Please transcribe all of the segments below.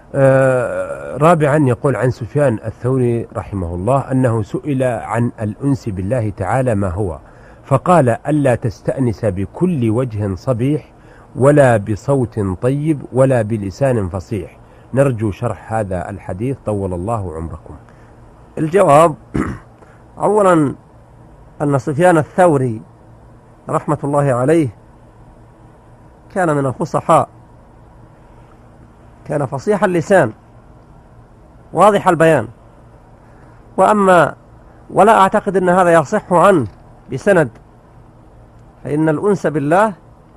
رابعا، يقول عن سفيان الثوري رحمه الله أنه سئل عن الأنس بالله تعالى ما هو، فقال: ألا تستأنس بكل وجه صبيح، ولا بصوت طيب، ولا بلسان فصيح. نرجو شرح هذا الحديث طول الله عمركم. الجواب: أولا أن سفيان الثوري رحمة الله عليه كان من الفصحاء، كان فصيح اللسان واضح البيان. ولا أعتقد أن هذا يصح عنه بسند، فإن الأنس بالله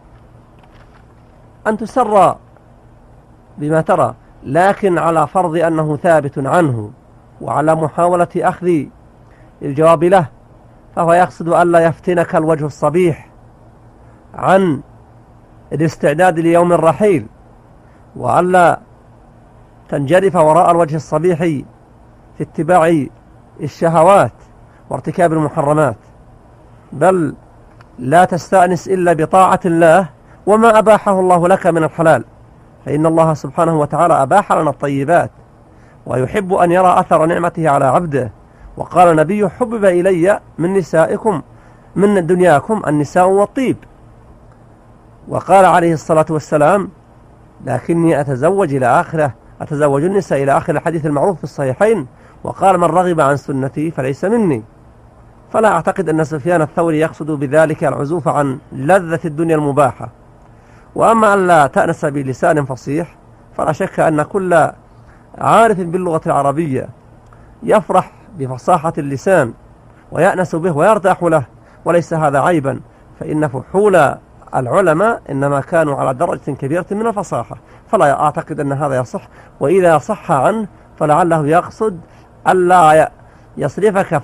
أن تسر بما ترى، لكن على فرض أنه ثابت عنه وعلى محاولة أخذ الجواب له، فهو يقصد ألا يفتنك الوجه الصبيح عن الاستعداد ليوم الرحيل، وألا تنجرف وراء الوجه الصبيح في اتباع الشهوات وارتكاب المحرمات، بل لا تستأنس إلا بطاعة الله وما أباحه الله لك من الحلال، فإن الله سبحانه وتعالى أباح لنا الطيبات ويحب أن يرى أثر نعمته على عبده. وقال النبي: حبب إلي من نسائكم من دنياكم النساء والطيب. وقال عليه الصلاة والسلام: لكني أتزوج النساء إلى آخر الحديث المعروف في الصحيحين. وقال: من رغب عن سنتي فليس مني. فلا أعتقد أن سفيان الثوري يقصد بذلك العزوف عن لذة الدنيا المباحة. وأما أن لا تأنس بلسان فصيح، فلا شك أن كل عارف باللغة العربية يفرح بفصاحة اللسان ويأنس به ويرتاح له، وليس هذا عيبا، فإن فحول العلماء إنما كانوا على درجة كبيرة من الفصاحة، فلا أعتقد أن هذا يصح. وإذا صح عنه فلعله يقصد ألا تصرفك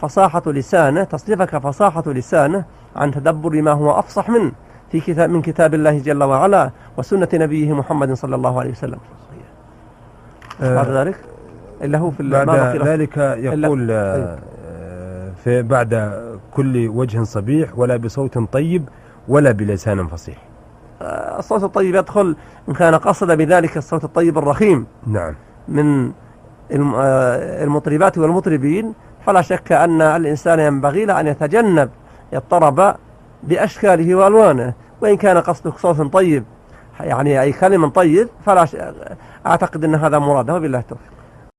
فصاحة لسانه عن تدبر ما هو أفصح منه من كتاب الله جل وعلا وسنة نبيه محمد صلى الله عليه وسلم. بعد ذلك إلا هو بعد ذلك يقول في بعد كل وجه صبيح، ولا بصوت طيب، ولا بلسان فصيح. الصوت الطيب يدخل إن كان قصد بذلك الصوت الطيب الرخيم نعم من المطربات والمطربين، فلا شك أن الإنسان ينبغي له أن يتجنب الطرب بأشكاله وألوانه. وإن كان قصدك صوت طيب يعني أي كلمة طيب، فلا أعتقد أن هذا مراده، وبالله التوفيق.